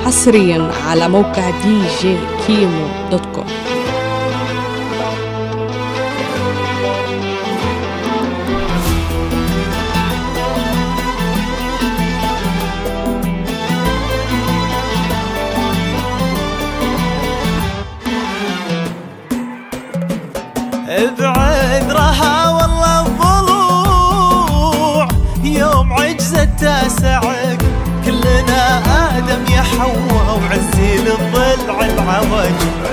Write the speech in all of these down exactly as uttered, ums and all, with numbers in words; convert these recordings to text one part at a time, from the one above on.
حصريا على موقع دي جي كيمو دوت كوم. ابعد رها والله الضلوع يوم عجزت تسعك كلنا آدم يا حواء وعزيل الضلع العوج.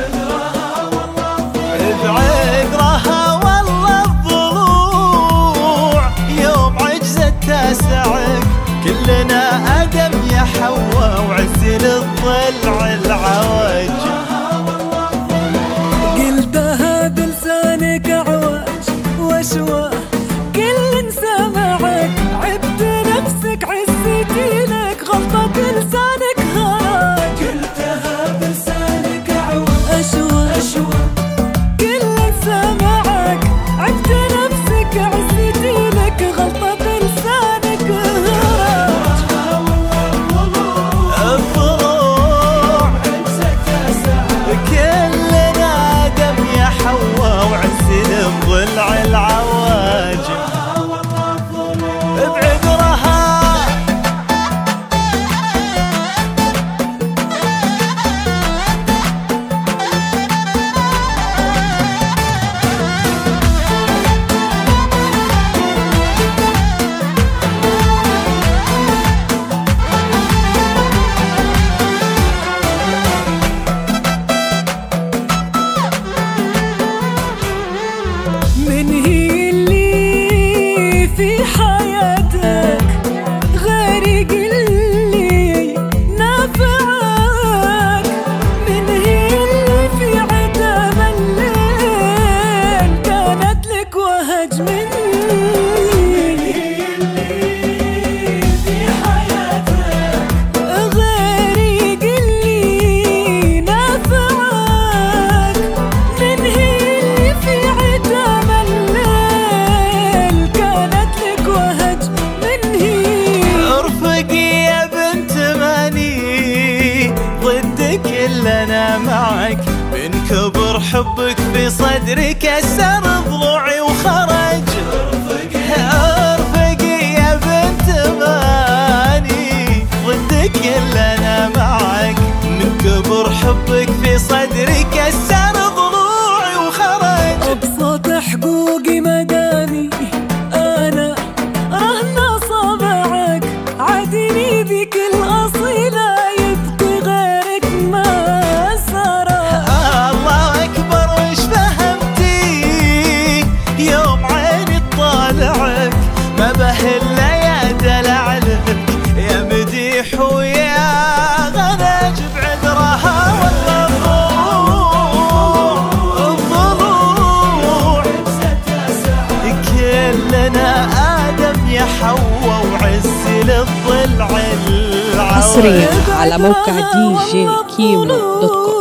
ابعد رها والله الضلوع يوم عجزت تسعك كلنا آدم يا حواء وعزيل الضلع العوج. قلتها بلسانك عواج وشوى كل سمعك عبت نفسك عزتي لك غلطة لسانك هراج. قلتها بلسانك عواج وشوى كل سمعك عبت نفسك عزتي لك غلطة لسانك هراج. الضلوع كلنا آدم يا حواء وعزيل الضلع العواج. ابعد رها من هي اللي في حياتك غيرك اللي نافعك. من هي اللي في عتاب الليل كانت لك وهج. من هي اللي في حياتك غيرك اللي نافعك. من هي اللي في عتاب الليل كانت لك وهج. من هي ارفقي يا بنت ماني ضدك الا انا معك من كبر حبك في صدري كسر ضلوعي وخرج. ارفقي يا بنت ماني ضدك الا انا معك من كبر حبك في صدري كسر ضلوعي وخرج. أبسط حقوقي مدامي أنا رهن صبعك عادني ذيك الأصيلة يبقي غيرك ما سرى. الله أكبر وش فهمتي يوم عيني طالعك ما بهلا يا دلعلك يا مديح ويا غنج. بعد رها والله الضلوع كلنا آدم يا حواء وعزل الضلع العوج. حصريا على موقع دي جي كيمو دوت كوم.